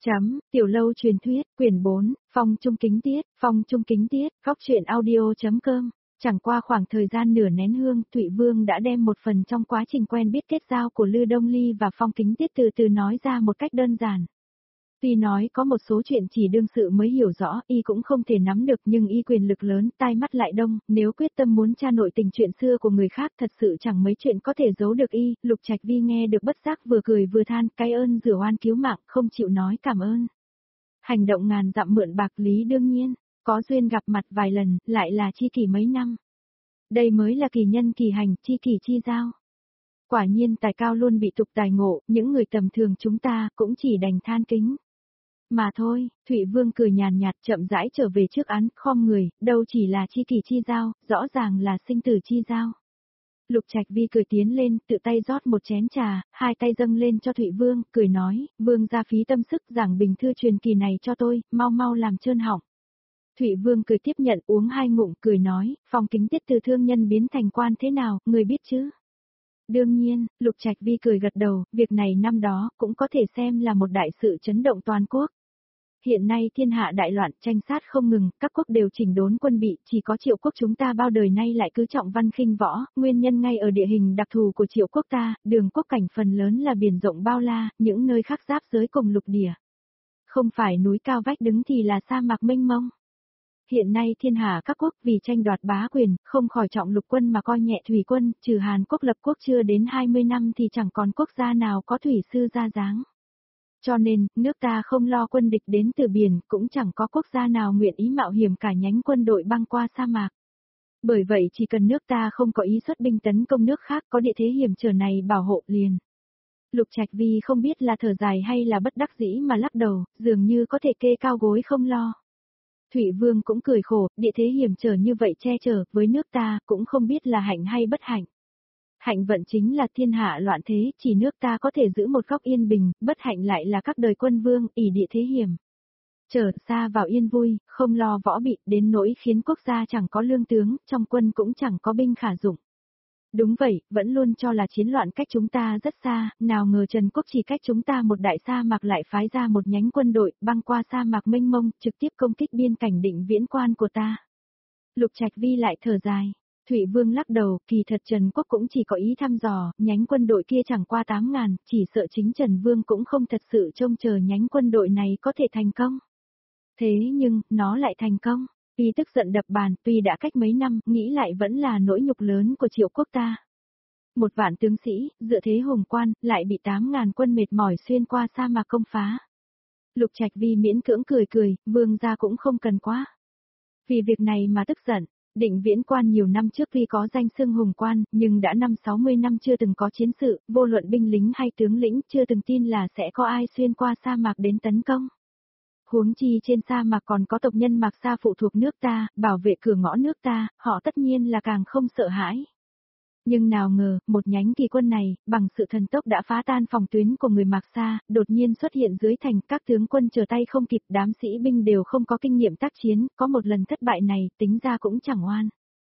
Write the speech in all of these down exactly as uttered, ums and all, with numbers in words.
Chấm, Tiểu Lâu truyền thuyết, quyển bốn, Phong Trung Kính Tiết, Phong Trung Kính Tiết, góc truyện audio.com. Chẳng qua khoảng thời gian nửa nén hương, Thụy Vương đã đem một phần trong quá trình quen biết kết giao của Lư Đông Ly và Phong Kính Tiết từ từ nói ra một cách đơn giản. Tuy nói có một số chuyện chỉ đương sự mới hiểu rõ, y cũng không thể nắm được, nhưng y quyền lực lớn, tai mắt lại đông, nếu quyết tâm muốn tra nội tình chuyện xưa của người khác thật sự chẳng mấy chuyện có thể giấu được y. Lục Trạch Vi nghe được bất giác vừa cười vừa than, cái ơn rửa oan cứu mạng, không chịu nói cảm ơn. Hành động ngàn dặm mượn bạc lý đương nhiên, có duyên gặp mặt vài lần, lại là chi kỷ mấy năm. Đây mới là kỳ nhân kỳ hành, chi kỷ chi giao. Quả nhiên tài cao luôn bị tục tài ngộ, những người tầm thường chúng ta cũng chỉ đành than kính. Mà thôi, Thụy Vương cười nhàn nhạt chậm rãi trở về trước án, khom người, đâu chỉ là chi kỷ chi giao, rõ ràng là sinh tử chi giao. Lục Trạch Vi cười tiến lên, tự tay rót một chén trà, hai tay dâng lên cho Thụy Vương, cười nói, Vương gia phí tâm sức giảng bình thư truyền kỳ này cho tôi, mau mau làm trơn họng. Thụy Vương cười tiếp nhận uống hai ngụm, cười nói, Phong Kính Tiết từ thương nhân biến thành quan thế nào, người biết chứ? Đương nhiên, Lục Trạch Vi cười gật đầu, việc này năm đó cũng có thể xem là một đại sự chấn động toàn quốc. Hiện nay thiên hạ đại loạn, tranh sát không ngừng, các quốc đều chỉnh đốn quân bị, chỉ có Triệu quốc chúng ta bao đời nay lại cứ trọng văn khinh võ, nguyên nhân ngay ở địa hình đặc thù của Triệu quốc ta, đường quốc cảnh phần lớn là biển rộng bao la, những nơi khác giáp giới cùng lục địa. Không phải núi cao vách đứng thì là sa mạc mênh mông. Hiện nay thiên hạ các quốc vì tranh đoạt bá quyền, không khỏi trọng lục quân mà coi nhẹ thủy quân, trừ Hàn Quốc lập quốc chưa đến hai mươi năm thì chẳng còn quốc gia nào có thủy sư ra dáng. Cho nên, nước ta không lo quân địch đến từ biển, cũng chẳng có quốc gia nào nguyện ý mạo hiểm cả nhánh quân đội băng qua sa mạc. Bởi vậy chỉ cần nước ta không có ý xuất binh tấn công nước khác có địa thế hiểm trở này bảo hộ liền. Lục Trạch Vi không biết là thở dài hay là bất đắc dĩ mà lắc đầu, dường như có thể kê cao gối không lo. Thụy Vương cũng cười khổ, địa thế hiểm trở như vậy che chở với nước ta cũng không biết là hạnh hay bất hạnh. Hạnh vận chính là thiên hạ loạn thế, chỉ nước ta có thể giữ một góc yên bình, bất hạnh lại là các đời quân vương, ỷ địa thế hiểm. Trở xa vào yên vui, không lo võ bị, đến nỗi khiến quốc gia chẳng có lương tướng, trong quân cũng chẳng có binh khả dụng. Đúng vậy, vẫn luôn cho là chiến loạn cách chúng ta rất xa, nào ngờ Trần Quốc chỉ cách chúng ta một đại sa mạc lại phái ra một nhánh quân đội, băng qua sa mạc mênh mông, trực tiếp công kích biên cảnh Định Viễn quan của ta. Lục Trạch Vi lại thở dài. Thụy Vương lắc đầu, kỳ thật Trần Quốc cũng chỉ có ý thăm dò, nhánh quân đội kia chẳng qua tám ngàn, chỉ sợ chính Trần Vương cũng không thật sự trông chờ nhánh quân đội này có thể thành công. Thế nhưng, nó lại thành công. Y tức giận đập bàn, tuy đã cách mấy năm, nghĩ lại vẫn là nỗi nhục lớn của Triệu quốc ta. Một vạn tướng sĩ, dựa thế hùng quan, lại bị tám ngàn quân mệt mỏi xuyên qua sa mạc công phá. Lục Trạch Vi miễn cưỡng cười cười, Vương gia cũng không cần quá. Vì việc này mà tức giận. Định Viễn quan nhiều năm trước tuy có danh xưng hùng quan, nhưng đã năm sáu mươi năm chưa từng có chiến sự, vô luận binh lính hay tướng lĩnh chưa từng tin là sẽ có ai xuyên qua sa mạc đến tấn công. Huống chi trên sa mạc còn có tộc nhân Mạc Sa phụ thuộc nước ta, bảo vệ cửa ngõ nước ta, họ tất nhiên là càng không sợ hãi. Nhưng nào ngờ, một nhánh kỳ quân này, bằng sự thần tốc đã phá tan phòng tuyến của người Mạc Sa, đột nhiên xuất hiện dưới thành, các tướng quân trở tay không kịp, đám sĩ binh đều không có kinh nghiệm tác chiến, có một lần thất bại này, tính ra cũng chẳng oan.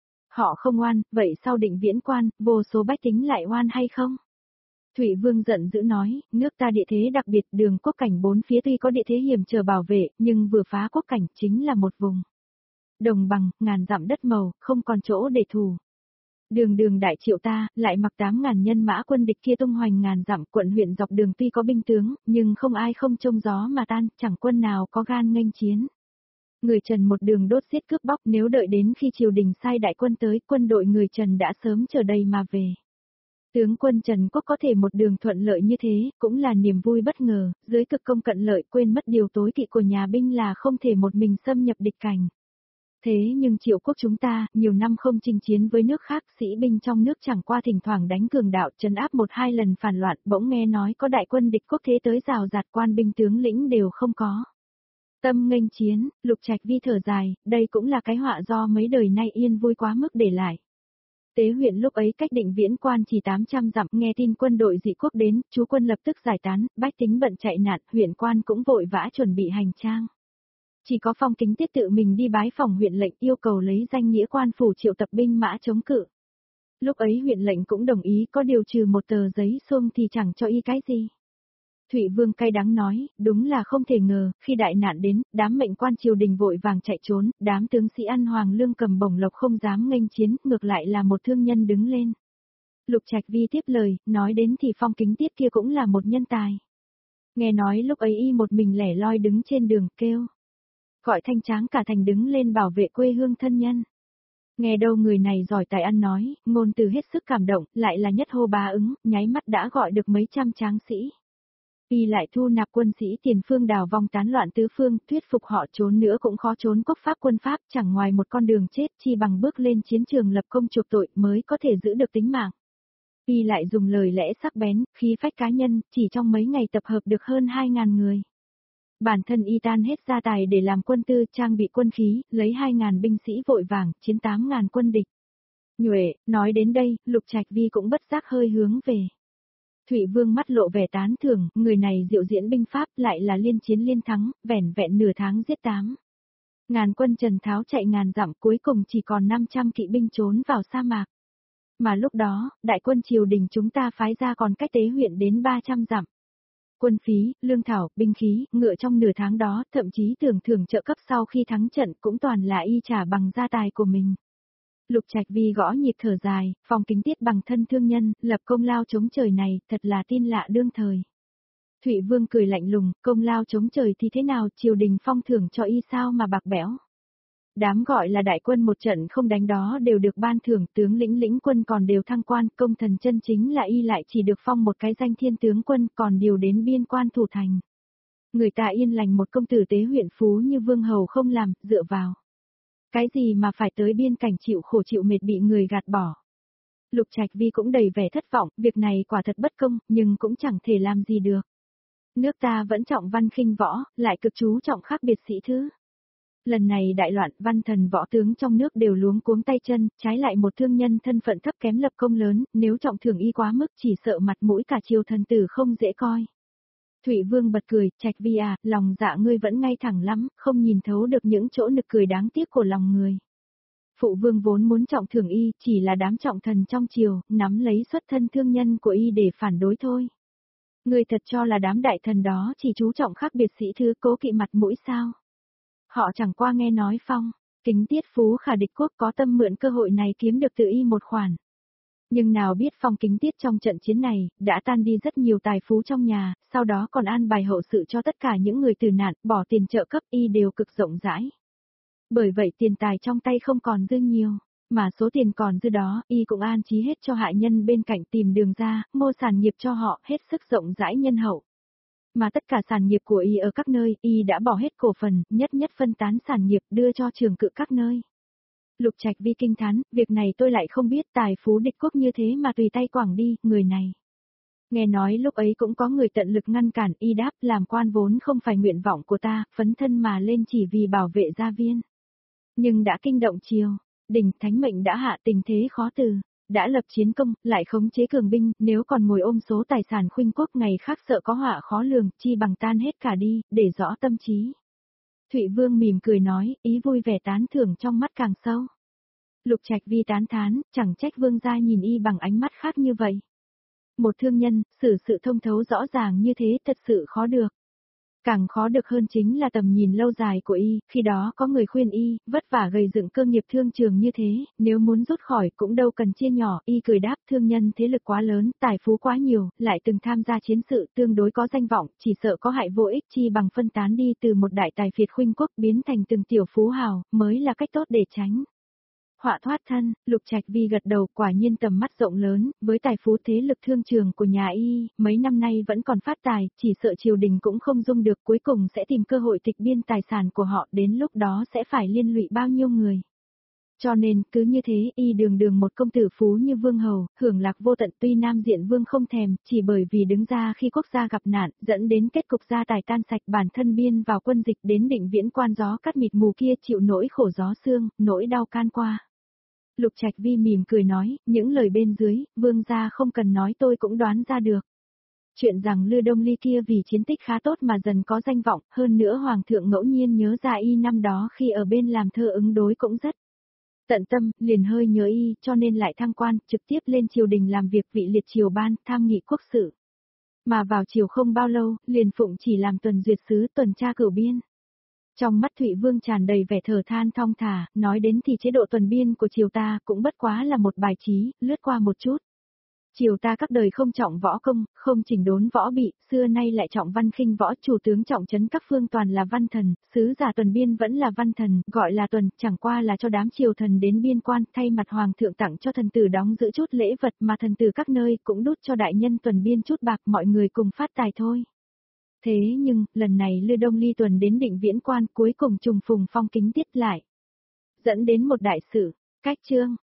Họ không oan, vậy sau Định Viễn quan, vô số bách tính lại oan hay không? Thụy Vương giận dữ nói, nước ta địa thế đặc biệt, đường quốc cảnh bốn phía tuy có địa thế hiểm trở bảo vệ, nhưng vừa phá quốc cảnh chính là một vùng đồng bằng, ngàn dặm đất màu, không còn chỗ để thù. Đường đường đại Triệu ta, lại mặc tám ngàn nhân mã quân địch kia tung hoành ngàn dặm, quận huyện dọc đường tuy có binh tướng, nhưng không ai không trông gió mà tan, chẳng quân nào có gan nghênh chiến. Người Trần một đường đốt giết cướp bóc, nếu đợi đến khi triều đình sai đại quân tới, quân đội người Trần đã sớm chờ đây mà về. Tướng quân Trần Quốc có thể một đường thuận lợi như thế, cũng là niềm vui bất ngờ, dưới cực công cận lợi quên mất điều tối kỵ của nhà binh là không thể một mình xâm nhập địch cảnh. Thế nhưng Triệu quốc chúng ta, nhiều năm không chinh chiến với nước khác, sĩ binh trong nước chẳng qua thỉnh thoảng đánh cường đạo, trấn áp một hai lần phản loạn, bỗng nghe nói có đại quân địch quốc thế tới rào rạt, quan binh tướng lĩnh đều không có. Tâm nghênh chiến, Lục Trạch Vi thở dài, đây cũng là cái họa do mấy đời nay yên vui quá mức để lại. Tế huyện lúc ấy cách Định Viễn quan chỉ tám trăm dặm, nghe tin quân đội dị quốc đến, chú quân lập tức giải tán, bách tính bận chạy nạn, huyện quan cũng vội vã chuẩn bị hành trang. Chỉ có Phong Kính Tiết tự mình đi bái phòng huyện lệnh yêu cầu lấy danh nghĩa quan phủ triệu tập binh mã chống cự. Lúc ấy huyện lệnh cũng đồng ý, có điều trừ một tờ giấy xuông thì chẳng cho y cái gì. Thụy Vương cay đắng nói, đúng là không thể ngờ, khi đại nạn đến, đám mệnh quan triều đình vội vàng chạy trốn, đám tướng sĩ ăn hoàng lương cầm bổng lộc không dám nghênh chiến, ngược lại là một thương nhân đứng lên. Lục Trạch Vi tiếp lời, nói đến thì Phong Kính Tiết kia cũng là một nhân tài. Nghe nói lúc ấy y một mình lẻ loi đứng trên đường kêu. Gọi thanh tráng cả thành đứng lên bảo vệ quê hương thân nhân. Nghe đâu người này giỏi tài ăn nói, ngôn từ hết sức cảm động, lại là nhất hô bá ứng, nháy mắt đã gọi được mấy trăm tráng sĩ. Y lại thu nạp quân sĩ tiền phương đào vong tán loạn tứ phương, thuyết phục họ trốn nữa cũng khó trốn quốc pháp quân pháp, chẳng ngoài một con đường chết chi bằng bước lên chiến trường lập công chuộc tội mới có thể giữ được tính mạng. Y lại dùng lời lẽ sắc bén, khí phách cá nhân, chỉ trong mấy ngày tập hợp được hơn hai ngàn người. Bản thân y tan hết gia tài để làm quân tư, trang bị quân khí, lấy hai ngàn binh sĩ vội vàng, chiến tám ngàn quân địch. Nhuệ, nói đến đây, Lục Trạch Vi cũng bất giác hơi hướng về. Thụy Vương mắt lộ vẻ tán thưởng, người này diệu diễn binh pháp lại là liên chiến liên thắng, vẻn vẹn nửa tháng giết tám. Ngàn quân Trần Tháo chạy ngàn dặm cuối cùng chỉ còn năm trăm kỵ binh trốn vào sa mạc. Mà lúc đó, đại quân triều đình chúng ta phái ra còn cách tế huyện đến ba trăm dặm. Quân phí, lương thảo, binh khí, ngựa trong nửa tháng đó, thậm chí tưởng thưởng trợ cấp sau khi thắng trận cũng toàn là y trả bằng gia tài của mình. Lục Trạch Vi gõ nhịp thở dài, Phong Kính Tiết bằng thân thương nhân, lập công lao chống trời này, thật là tin lạ đương thời. Thụy Vương cười lạnh lùng, công lao chống trời thì thế nào, triều đình phong thưởng cho y sao mà bạc bẽo. Đám gọi là đại quân một trận không đánh đó đều được ban thưởng, tướng lĩnh lĩnh quân còn đều thăng quan, công thần chân chính là y lại chỉ được phong một cái danh thiên tướng quân, còn điều đến biên quan thủ thành. Người ta yên lành một công tử tế huyện phú như Vương Hầu không làm, dựa vào. Cái gì mà phải tới biên cảnh chịu khổ chịu mệt bị người gạt bỏ. Lục Trạch Vi cũng đầy vẻ thất vọng, việc này quả thật bất công, nhưng cũng chẳng thể làm gì được. Nước ta vẫn trọng văn khinh võ, lại cực chú trọng khác biệt sĩ thứ. Lần này đại loạn, văn thần võ tướng trong nước đều luống cuống tay chân, trái lại một thương nhân thân phận thấp kém lập công lớn, nếu trọng thưởng y quá mức chỉ sợ mặt mũi cả triều thần tử không dễ coi. Thụy Vương bật cười, Trạch Vi à, lòng dạ ngươi vẫn ngay thẳng lắm, không nhìn thấu được những chỗ nực cười đáng tiếc của lòng người. Phụ Vương vốn muốn trọng thưởng y, chỉ là đám trọng thần trong triều, nắm lấy xuất thân thương nhân của y để phản đối thôi. Ngươi thật cho là đám đại thần đó chỉ chú trọng khác biệt sĩ thứ cố kỵ mặt mũi sao? Họ chẳng qua nghe nói Phong Kính Tiết phú khả địch quốc có tâm mượn cơ hội này kiếm được từ y một khoản. Nhưng nào biết Phong Kính Tiết trong trận chiến này, đã tan đi rất nhiều tài phú trong nhà, sau đó còn an bài hậu sự cho tất cả những người tử nạn, bỏ tiền trợ cấp y đều cực rộng rãi. Bởi vậy tiền tài trong tay không còn dư nhiều, mà số tiền còn dư đó, y cũng an trí hết cho hạ nhân bên cạnh tìm đường ra, mô sản nghiệp cho họ, hết sức rộng rãi nhân hậu. Mà tất cả sản nghiệp của y ở các nơi, y đã bỏ hết cổ phần, nhất nhất phân tán sản nghiệp đưa cho trường cự các nơi. Lục Trạch Vi kinh thán, việc này tôi lại không biết, tài phú địch quốc như thế mà tùy tay quảng đi, người này. Nghe nói lúc ấy cũng có người tận lực ngăn cản, y đáp, làm quan vốn không phải nguyện vọng của ta, phấn thân mà lên chỉ vì bảo vệ gia viên. Nhưng đã kinh động triều, đỉnh thánh mệnh đã hạ, tình thế khó từ. Đã lập chiến công, lại khống chế cường binh, nếu còn ngồi ôm số tài sản khuynh quốc ngày khác sợ có họa khó lường, chi bằng tan hết cả đi, để rõ tâm trí. Thụy Vương mỉm cười nói, ý vui vẻ tán thưởng trong mắt càng sâu. Lục Trạch Vi tán thán, chẳng trách Vương gia nhìn y bằng ánh mắt khác như vậy. Một thương nhân, xử sự thông thấu rõ ràng như thế thật sự khó được. Càng khó được hơn chính là tầm nhìn lâu dài của y, khi đó có người khuyên y, vất vả gầy dựng cơ nghiệp thương trường như thế, nếu muốn rút khỏi cũng đâu cần chia nhỏ, y cười đáp thương nhân thế lực quá lớn, tài phú quá nhiều, lại từng tham gia chiến sự tương đối có danh vọng, chỉ sợ có hại vô ích chi bằng phân tán đi từ một đại tài phiệt khuynh quốc biến thành từng tiểu phú hào, mới là cách tốt để tránh họa thoát thân. Lục Trạch Vi gật đầu, quả nhiên tầm mắt rộng lớn, với tài phú thế lực thương trường của nhà y, mấy năm nay vẫn còn phát tài, chỉ sợ triều đình cũng không dung được, cuối cùng sẽ tìm cơ hội tịch biên tài sản của họ, đến lúc đó sẽ phải liên lụy bao nhiêu người. Cho nên, cứ như thế, y đường đường một công tử phú như Vương Hầu, hưởng lạc vô tận, tuy Nam Diện Vương không thèm, chỉ bởi vì đứng ra khi quốc gia gặp nạn, dẫn đến kết cục gia tài tan sạch, bản thân biên vào quân dịch đến định viễn quan gió cắt mịt mù kia chịu nỗi khổ gió xương, nỗi đau can qua. Lục Trạch Vi mỉm cười nói, những lời bên dưới, Vương gia không cần nói tôi cũng đoán ra được. Chuyện rằng Lư Đông Ly kia vì chiến tích khá tốt mà dần có danh vọng, hơn nữa Hoàng thượng ngẫu nhiên nhớ ra y năm đó khi ở bên làm thơ ứng đối cũng rất tận tâm, liền hơi nhớ y, cho nên lại thăng quan, trực tiếp lên triều đình làm việc vị liệt triều ban, tham nghị quốc sự. mà vào chiều không bao lâu, liền phụng chỉ làm tuần duyệt sứ tuần tra cửu biên. Trong mắt Thụy Vương tràn đầy vẻ thở than thong thả, nói đến thì chế độ tuần biên của triều ta cũng bất quá là một bài trí, lướt qua một chút. Triều ta các đời không trọng võ công, không chỉnh đốn võ bị, xưa nay lại trọng văn khinh võ, chủ tướng trọng trấn các phương toàn là văn thần, sứ giả tuần biên vẫn là văn thần, gọi là tuần, chẳng qua là cho đám triều thần đến biên quan, thay mặt hoàng thượng tặng cho thần tử đóng giữ chút lễ vật mà thần tử các nơi cũng đút cho đại nhân tuần biên chút bạc, mọi người cùng phát tài thôi. Thế nhưng, lần này Lư Đông Ly tuần đến Định Viễn quan cuối cùng trùng phùng phong kính tiết lại. Dẫn đến một đại sự, cách chương,